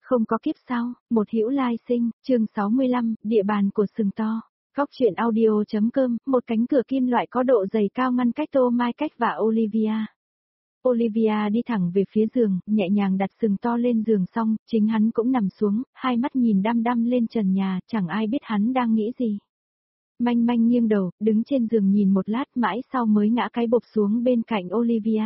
Không có kiếp sau, một hữu lai sinh, chương 65, địa bàn của sừng to. Góc truyện audio.com, một cánh cửa kim loại có độ dày cao ngăn cách Tô Mai Cách và Olivia. Olivia đi thẳng về phía giường, nhẹ nhàng đặt sừng to lên giường xong, chính hắn cũng nằm xuống, hai mắt nhìn đăm đăm lên trần nhà, chẳng ai biết hắn đang nghĩ gì. Manh manh nghiêng đầu, đứng trên giường nhìn một lát mãi sau mới ngã cái bộp xuống bên cạnh Olivia.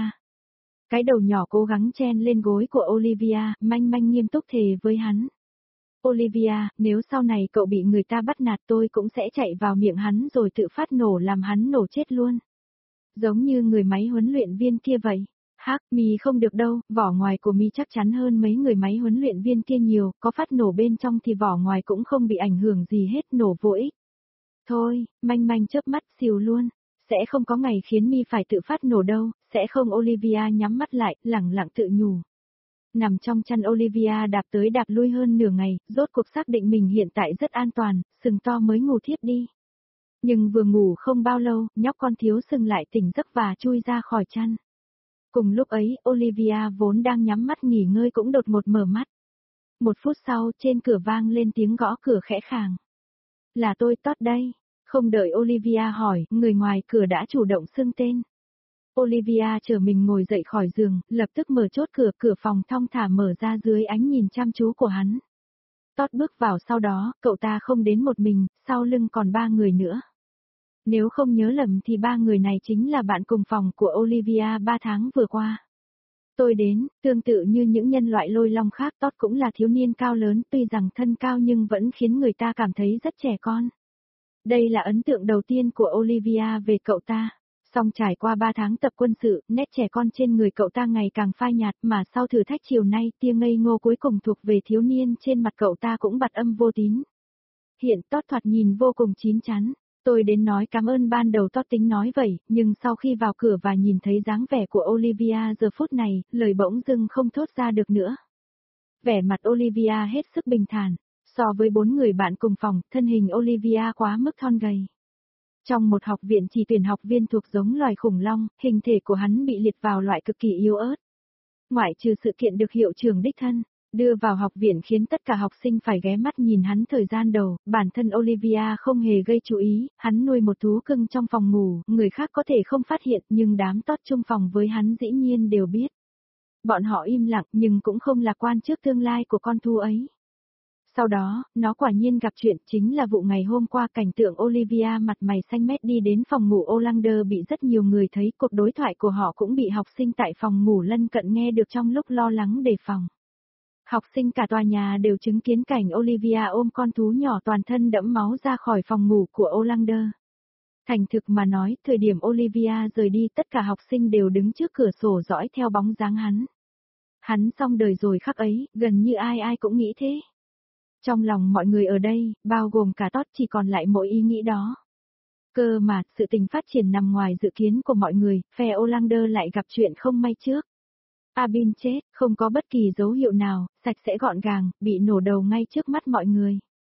Cái đầu nhỏ cố gắng chen lên gối của Olivia, manh manh nghiêm túc thề với hắn. Olivia, nếu sau này cậu bị người ta bắt nạt tôi cũng sẽ chạy vào miệng hắn rồi tự phát nổ làm hắn nổ chết luôn. Giống như người máy huấn luyện viên kia vậy. Hắc, mi không được đâu, vỏ ngoài của mi chắc chắn hơn mấy người máy huấn luyện viên kia nhiều, có phát nổ bên trong thì vỏ ngoài cũng không bị ảnh hưởng gì hết, nổ vô ích. Thôi, manh manh chớp mắt xìu luôn. Sẽ không có ngày khiến mi phải tự phát nổ đâu, sẽ không. Olivia nhắm mắt lại, lẳng lặng tự nhủ. Nằm trong chăn Olivia đạp tới đạp lui hơn nửa ngày, rốt cuộc xác định mình hiện tại rất an toàn, sừng to mới ngủ thiếp đi. Nhưng vừa ngủ không bao lâu, nhóc con thiếu sừng lại tỉnh giấc và chui ra khỏi chăn. Cùng lúc ấy, Olivia vốn đang nhắm mắt nghỉ ngơi cũng đột ngột mở mắt. Một phút sau, trên cửa vang lên tiếng gõ cửa khẽ khàng. Là tôi Todd đây. Không đợi Olivia hỏi, người ngoài cửa đã chủ động xưng tên. Olivia chờ mình ngồi dậy khỏi giường, lập tức mở chốt cửa, cửa phòng thong thả mở ra dưới ánh nhìn chăm chú của hắn. Todd bước vào sau đó, cậu ta không đến một mình, sau lưng còn 3 người nữa. Nếu không nhớ lầm thì 3 người này chính là bạn cùng phòng của Olivia 3 tháng vừa qua. Tôi đến, tương tự như những nhân loại lôi long khác, Todd cũng là thiếu niên cao lớn, tuy rằng thân cao nhưng vẫn khiến người ta cảm thấy rất trẻ con. Đây là ấn tượng đầu tiên của Olivia về cậu ta. Song trải qua 3 tháng tập quân sự, nét trẻ con trên người cậu ta ngày càng phai nhạt, mà sau thử thách chiều nay, tia ngây ngô cuối cùng thuộc về thiếu niên trên mặt cậu ta cũng bặt âm vô tín. Hiện Todd thoạt nhìn vô cùng chín chắn. Tôi đến nói cảm ơn ban đầu. Todd tính nói vậy, nhưng sau khi vào cửa và nhìn thấy dáng vẻ của Olivia giờ phút này, lời bỗng dưng không thốt ra được nữa. Vẻ mặt Olivia hết sức bình thản. So với 4 người bạn cùng phòng, thân hình Olivia quá mức thon gầy. Trong một học viện chỉ tuyển học viên thuộc giống loài khủng long, hình thể của hắn bị liệt vào loại cực kỳ yếu ớt. Ngoại trừ sự kiện được hiệu trưởng đích thân đưa vào học viện khiến tất cả học sinh phải ghé mắt nhìn hắn thời gian đầu, bản thân Olivia không hề gây chú ý, hắn nuôi một thú cưng trong phòng ngủ, người khác có thể không phát hiện nhưng đám Todd chung phòng với hắn dĩ nhiên đều biết. Bọn họ im lặng nhưng cũng không lạc quan trước tương lai của con thú ấy. Sau đó, nó quả nhiên gặp chuyện, chính là vụ ngày hôm qua. Cảnh tượng Olivia mặt mày xanh mét đi đến phòng ngủ Olander bị rất nhiều người thấy, cuộc đối thoại của họ cũng bị học sinh tại phòng ngủ lân cận nghe được trong lúc lo lắng đề phòng. Học sinh cả tòa nhà đều chứng kiến cảnh Olivia ôm con thú nhỏ toàn thân đẫm máu ra khỏi phòng ngủ của Olander. Thành thực mà nói, thời điểm Olivia rời đi tất cả học sinh đều đứng trước cửa sổ dõi theo bóng dáng hắn. Hắn xong đời rồi khắc ấy, gần như ai ai cũng nghĩ thế. Trong lòng mọi người ở đây, bao gồm cả Todd, chỉ còn lại mỗi ý nghĩ đó. Cơ mà, sự tình phát triển nằm ngoài dự kiến của mọi người, phe Olander lại gặp chuyện không may trước. Abin chết, không có bất kỳ dấu hiệu nào, sạch sẽ gọn gàng, bị nổ đầu ngay trước mắt mọi người.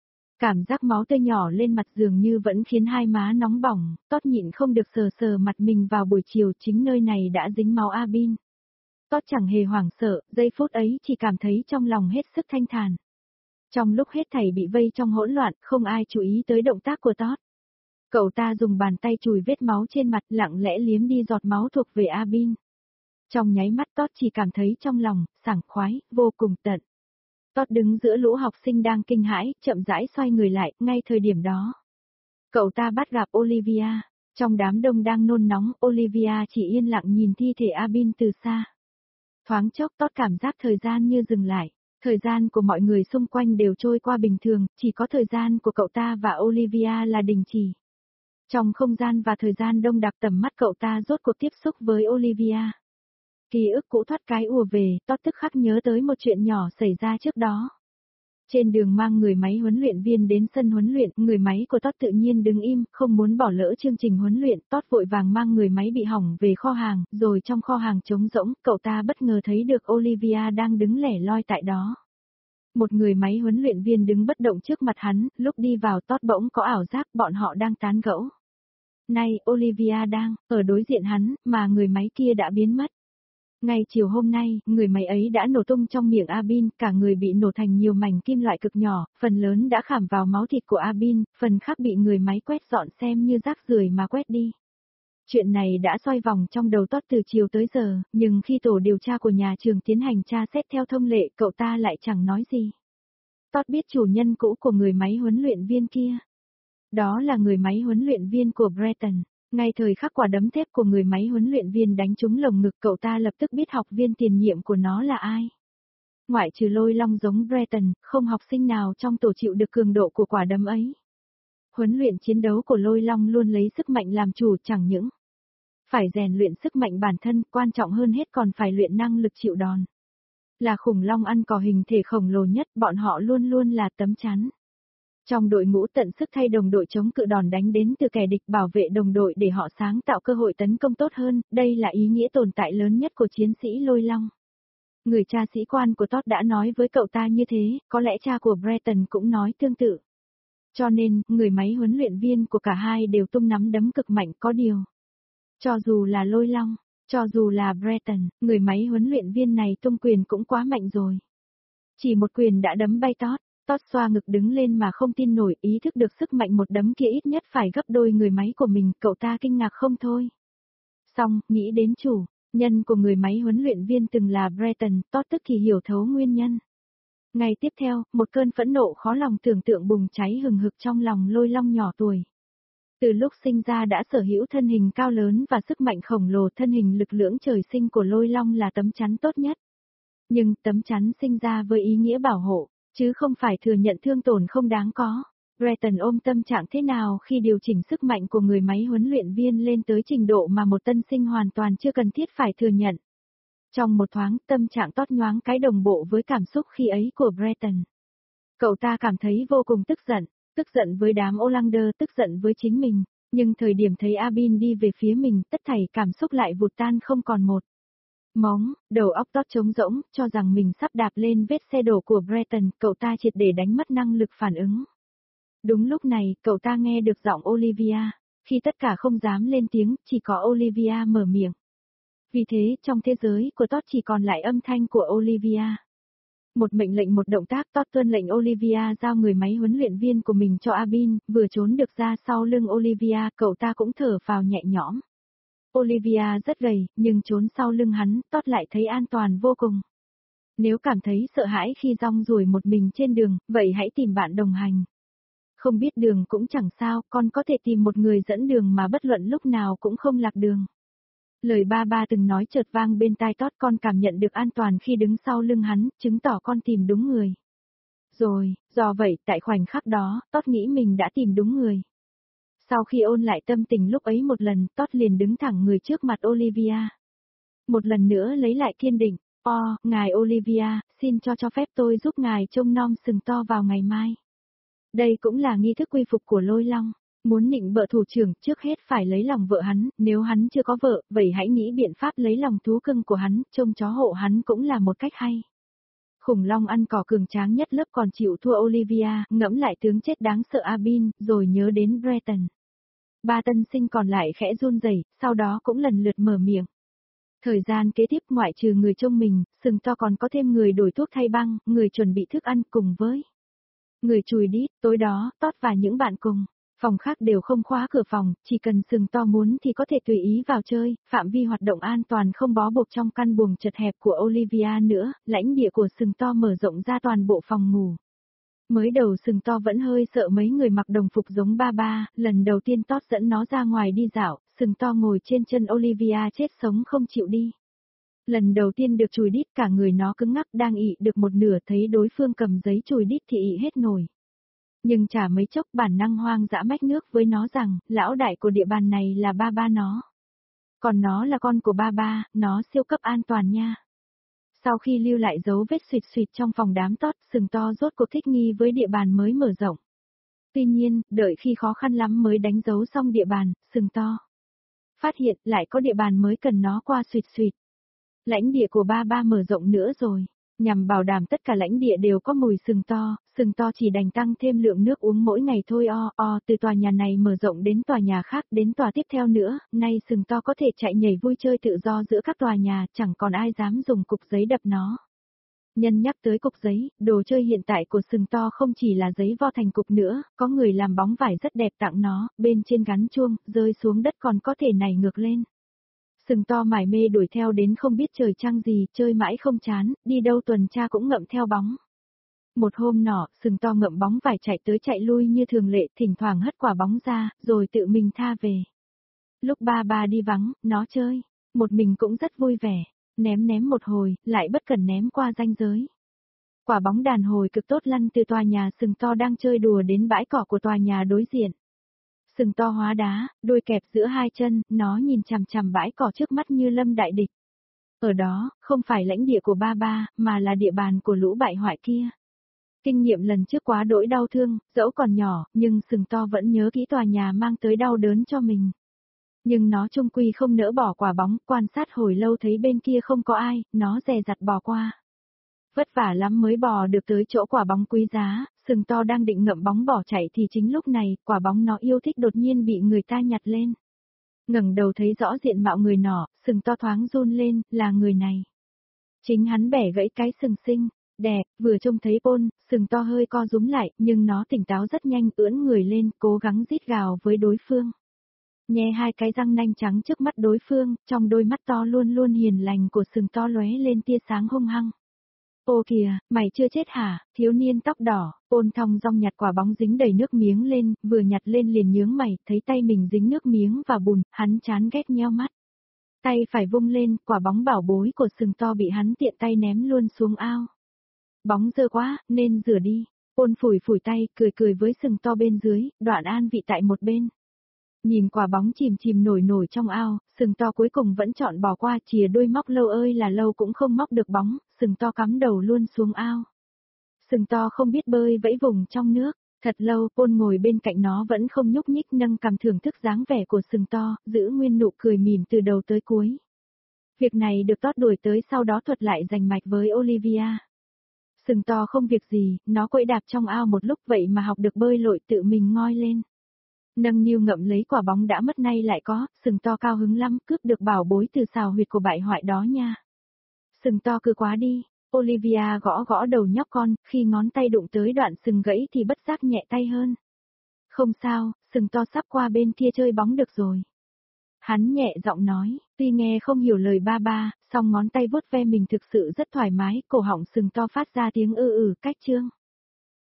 Cảm giác máu tươi nhỏ lên mặt dường như vẫn khiến hai má nóng bỏng, Todd nhịn không được sờ sờ mặt mình vào buổi chiều, chính nơi này đã dính máu Abin. Todd chẳng hề hoảng sợ, giây phút ấy chỉ cảm thấy trong lòng hết sức thanh thản. Trong lúc hết thảy bị vây trong hỗn loạn, không ai chú ý tới động tác của Todd. Cậu ta dùng bàn tay chùi vết máu trên mặt, lặng lẽ liếm đi giọt máu thuộc về Abin. Trong nháy mắt Todd chỉ cảm thấy trong lòng, sảng khoái, vô cùng tận. Todd đứng giữa lũ học sinh đang kinh hãi, chậm rãi xoay người lại, ngay thời điểm đó. Cậu ta bắt gặp Olivia. Trong đám đông đang nôn nóng, Olivia chỉ yên lặng nhìn thi thể Abin từ xa. Thoáng chốc Todd cảm giác thời gian như dừng lại. Thời gian của mọi người xung quanh đều trôi qua bình thường, chỉ có thời gian của cậu ta và Olivia là đình chỉ. Trong không gian và thời gian đông đặc, tầm mắt cậu ta rốt cuộc tiếp xúc với Olivia. Ký ức cũ thoát cái ùa về, Todd tức khắc nhớ tới một chuyện nhỏ xảy ra trước đó. Trên đường mang người máy huấn luyện viên đến sân huấn luyện, người máy của Todd tự nhiên đứng im, không muốn bỏ lỡ chương trình huấn luyện. Todd vội vàng mang người máy bị hỏng về kho hàng, rồi trong kho hàng trống rỗng, cậu ta bất ngờ thấy được Olivia đang đứng lẻ loi tại đó. Một người máy huấn luyện viên đứng bất động trước mặt hắn, lúc đi vào Todd bỗng có ảo giác bọn họ đang tán gẫu. Nay, Olivia đang ở đối diện hắn, mà người máy kia đã biến mất. Ngay chiều hôm nay, người máy ấy đã nổ tung trong miệng Abin, cả người bị nổ thành nhiều mảnh kim loại cực nhỏ, phần lớn đã khảm vào máu thịt của Abin, phần khác bị người máy quét dọn xem như rác rưởi mà quét đi. Chuyện này đã xoay vòng trong đầu Todd từ chiều tới giờ, nhưng khi tổ điều tra của nhà trường tiến hành tra xét theo thông lệ, cậu ta lại chẳng nói gì. Todd biết chủ nhân cũ của người máy huấn luyện viên kia. Đó là người máy huấn luyện viên của Breton. Ngay thời khắc quả đấm thép của người máy huấn luyện viên đánh trúng lồng ngực, cậu ta lập tức biết học viên tiền nhiệm của nó là ai. Ngoại trừ Lôi Long giống Breton, không học sinh nào trong tổ chịu được cường độ của quả đấm ấy. Huấn luyện chiến đấu của Lôi Long luôn lấy sức mạnh làm chủ, chẳng những phải rèn luyện sức mạnh bản thân, quan trọng hơn hết còn phải luyện năng lực chịu đòn. Là khủng long ăn cỏ hình thể khổng lồ nhất, bọn họ luôn luôn là tấm chắn. Trong đội ngũ tận sức thay đồng đội chống cự đòn đánh đến từ kẻ địch, bảo vệ đồng đội để họ sáng tạo cơ hội tấn công tốt hơn, đây là ý nghĩa tồn tại lớn nhất của chiến sĩ Lôi Long. Người cha sĩ quan của Todd đã nói với cậu ta như thế, có lẽ cha của Breton cũng nói tương tự. Cho nên, người máy huấn luyện viên của cả hai đều tung nắm đấm cực mạnh, có điều. Cho dù là Lôi Long, cho dù là Breton, người máy huấn luyện viên này tung quyền cũng quá mạnh rồi. Chỉ một quyền đã đấm bay Todd. Todd xoa ngực đứng lên mà không tin nổi, ý thức được sức mạnh một đấm kia ít nhất phải gấp đôi người máy của mình, cậu ta kinh ngạc không thôi. Xong, nghĩ đến chủ nhân của người máy huấn luyện viên từng là Breton, Todd tức thì hiểu thấu nguyên nhân. Ngày tiếp theo, một cơn phẫn nộ khó lòng tưởng tượng bùng cháy hừng hực trong lòng Lôi Long nhỏ tuổi. Từ lúc sinh ra đã sở hữu thân hình cao lớn và sức mạnh khổng lồ, thân hình lực lưỡng trời sinh của Lôi Long là tấm chắn tốt nhất. Nhưng tấm chắn sinh ra với ý nghĩa bảo hộ, chứ không phải thừa nhận thương tổn không đáng có. Breton ôm tâm trạng thế nào khi điều chỉnh sức mạnh của người máy huấn luyện viên lên tới trình độ mà một tân sinh hoàn toàn chưa cần thiết phải thừa nhận. Trong một thoáng, tâm trạng Todd nhoáng cái đồng bộ với cảm xúc khi ấy của Breton. Cậu ta cảm thấy vô cùng tức giận với đám Olander, tức giận với chính mình, nhưng thời điểm thấy Abin đi về phía mình, tất thảy cảm xúc lại vụt tan không còn một mống. Đầu óc Todd trống rỗng, cho rằng mình sắp đạp lên vết xe đổ của Breton, cậu ta triệt để đánh mất năng lực phản ứng. Đúng lúc này, cậu ta nghe được giọng Olivia, khi tất cả không dám lên tiếng, chỉ có Olivia mở miệng. Vì thế, trong thế giới của Todd chỉ còn lại âm thanh của Olivia. Một mệnh lệnh một động tác, Todd tuân lệnh Olivia giao người máy huấn luyện viên của mình cho Abin, vừa trốn được ra sau lưng Olivia, cậu ta cũng thở phào nhẹ nhõm. Olivia rất gầy, nhưng trốn sau lưng hắn, Todd lại thấy an toàn vô cùng. Nếu cảm thấy sợ hãi khi rong ruổi một mình trên đường, vậy hãy tìm bạn đồng hành. Không biết đường cũng chẳng sao, con có thể tìm một người dẫn đường mà bất luận lúc nào cũng không lạc đường. Lời ba ba từng nói chợt vang bên tai Todd, con cảm nhận được an toàn khi đứng sau lưng hắn, chứng tỏ con tìm đúng người. Rồi, do vậy, tại khoảnh khắc đó, Todd nghĩ mình đã tìm đúng người. Sau khi ôn lại tâm tình lúc ấy một lần, Todd liền đứng thẳng người trước mặt Olivia. Một lần nữa lấy lại kiên định, ngài Olivia, xin cho phép tôi giúp ngài trông nom sừng to vào ngày mai. Đây cũng là nghi thức quy phục của Lôi Long. Muốn nịnh bợ thủ trưởng, trước hết phải lấy lòng vợ hắn, nếu hắn chưa có vợ, vậy hãy nghĩ biện pháp lấy lòng thú cưng của hắn, trông chó hộ hắn cũng là một cách hay. Khủng long ăn cỏ cường tráng nhất lớp còn chịu thua Olivia, ngẫm lại tướng chết đáng sợ Abin, rồi nhớ đến Breton. Ba tân sinh còn lại khẽ run rẩy, sau đó cũng lần lượt mở miệng. Thời gian kế tiếp, ngoại trừ người trông mình, sừng to còn có thêm người đổi thuốc thay băng, người chuẩn bị thức ăn cùng với người chùi đít. Tối đó, Todd và những bạn cùng phòng khác đều không khóa cửa phòng, chỉ cần sừng to muốn thì có thể tùy ý vào chơi, phạm vi hoạt động an toàn không bó buộc trong căn buồng chật hẹp của Olivia nữa, lãnh địa của sừng to mở rộng ra toàn bộ phòng ngủ. Mới đầu sừng to vẫn hơi sợ mấy người mặc đồng phục giống ba ba, lần đầu tiên Todd dẫn nó ra ngoài đi dạo, sừng to ngồi trên chân Olivia chết sống không chịu đi. Lần đầu tiên được chùi đít cả người nó cứng ngắc, đang ị được một nửa thấy đối phương cầm giấy chùi đít thì ị hết nổi. Nhưng chả mấy chốc bản năng hoang dã mách nước với nó rằng, lão đại của địa bàn này là ba ba nó. Còn nó là con của ba ba, nó siêu cấp an toàn nha. Sau khi lưu lại dấu vết xuyệt xuyệt trong phòng đám Todd, sừng to rốt cuộc thích nghi với địa bàn mới mở rộng. Tuy nhiên, đợi khi khó khăn lắm mới đánh dấu xong địa bàn, sừng to phát hiện lại có địa bàn mới cần nó qua xuyệt xuyệt. Lãnh địa của ba ba mở rộng nữa rồi. Nhằm bảo đảm tất cả lãnh địa đều có mùi sừng to chỉ đành tăng thêm lượng nước uống mỗi ngày thôi từ tòa nhà này mở rộng đến tòa nhà khác đến tòa tiếp theo nữa, nay sừng to có thể chạy nhảy vui chơi tự do giữa các tòa nhà, chẳng còn ai dám dùng cục giấy đập nó. Nhân nhắc tới cục giấy, đồ chơi hiện tại của sừng to không chỉ là giấy vo thành cục nữa, có người làm bóng vải rất đẹp tặng nó, bên trên gắn chuông, rơi xuống đất còn có thể nảy ngược lên. Sừng to mải mê đuổi theo đến không biết trời trăng gì, chơi mãi không chán, đi đâu tuần tra cũng ngậm theo bóng. Một hôm nọ, sừng to ngậm bóng vải chạy tới chạy lui như thường lệ, thỉnh thoảng hất quả bóng ra, rồi tự mình tha về. Lúc ba đi vắng, nó chơi, một mình cũng rất vui vẻ, ném một hồi, lại bất cần ném qua ranh giới. Quả bóng đàn hồi cực tốt lăn từ tòa nhà sừng to đang chơi đùa đến bãi cỏ của tòa nhà đối diện. Sừng to hóa đá, đuôi kẹp giữa hai chân, nó nhìn chằm chằm bãi cỏ trước mắt như lâm đại địch. Ở đó, không phải lãnh địa của ba, mà là địa bàn của lũ bại hoại kia. Kinh nghiệm lần trước quá đỗi đau thương, dẫu còn nhỏ, nhưng sừng to vẫn nhớ kỹ tòa nhà mang tới đau đớn cho mình. Nhưng nó chung quy không nỡ bỏ quả bóng, quan sát hồi lâu thấy bên kia không có ai, nó dè dặt bò qua. Vất vả lắm mới bò được tới chỗ quả bóng quý giá, sừng to đang định ngậm bóng bỏ chạy thì chính lúc này, quả bóng nó yêu thích đột nhiên bị người ta nhặt lên. Ngẩng đầu thấy rõ diện mạo người nọ, sừng to thoáng run lên, là người này. Chính hắn bẻ gãy cái sừng sinh, đẹp, vừa trông thấy Paul, sừng to hơi co rúm lại, nhưng nó tỉnh táo rất nhanh, ưỡn người lên, cố gắng rít gào với đối phương. Nhe hai cái răng nanh trắng trước mắt đối phương, trong đôi mắt to luôn luôn hiền lành của sừng to lóe lên tia sáng hung hăng. Ô kìa, mày chưa chết hả, thiếu niên tóc đỏ, Paul thong dong nhặt quả bóng dính đầy nước miếng lên, vừa nhặt lên liền nhướng mày, thấy tay mình dính nước miếng và bùn, hắn chán ghét nheo mắt. Tay phải vung lên, quả bóng bảo bối của sừng to bị hắn tiện tay ném luôn xuống ao. Bóng dơ quá, nên rửa đi. Paul phủi tay, cười với sừng to bên dưới, đoạn an vị tại một bên. Nhìn quả bóng chìm nổi trong ao, sừng to cuối cùng vẫn chọn bỏ qua, chìa đôi móc lâu ơi là lâu cũng không móc được bóng, sừng to cắm đầu luôn xuống ao. Sừng to không biết bơi vẫy vùng trong nước, thật lâu Paul ngồi bên cạnh nó vẫn không nhúc nhích nâng cằm thưởng thức dáng vẻ của sừng to, giữ nguyên nụ cười mỉm từ đầu tới cuối. Việc này được Todd đuổi tới sau đó thuật lại rành mạch với Olivia. Sừng to không việc gì, nó quẫy đạp trong ao một lúc vậy mà học được bơi lội tự mình ngoi lên. Nâng niu ngậm lấy quả bóng đã mất nay lại có, sừng to cao hứng lắm, cướp được bảo bối từ xào huyệt của bại hoại đó nha. Sừng to cứ quá đi, Olivia gõ đầu nhóc con, khi ngón tay đụng tới đoạn sừng gãy thì bất giác nhẹ tay hơn. Không sao, sừng to sắp qua bên kia chơi bóng được rồi. Hắn nhẹ giọng nói, tuy nghe không hiểu lời ba, song ngón tay vuốt ve mình thực sự rất thoải mái, cổ họng sừng to phát ra tiếng cách chương.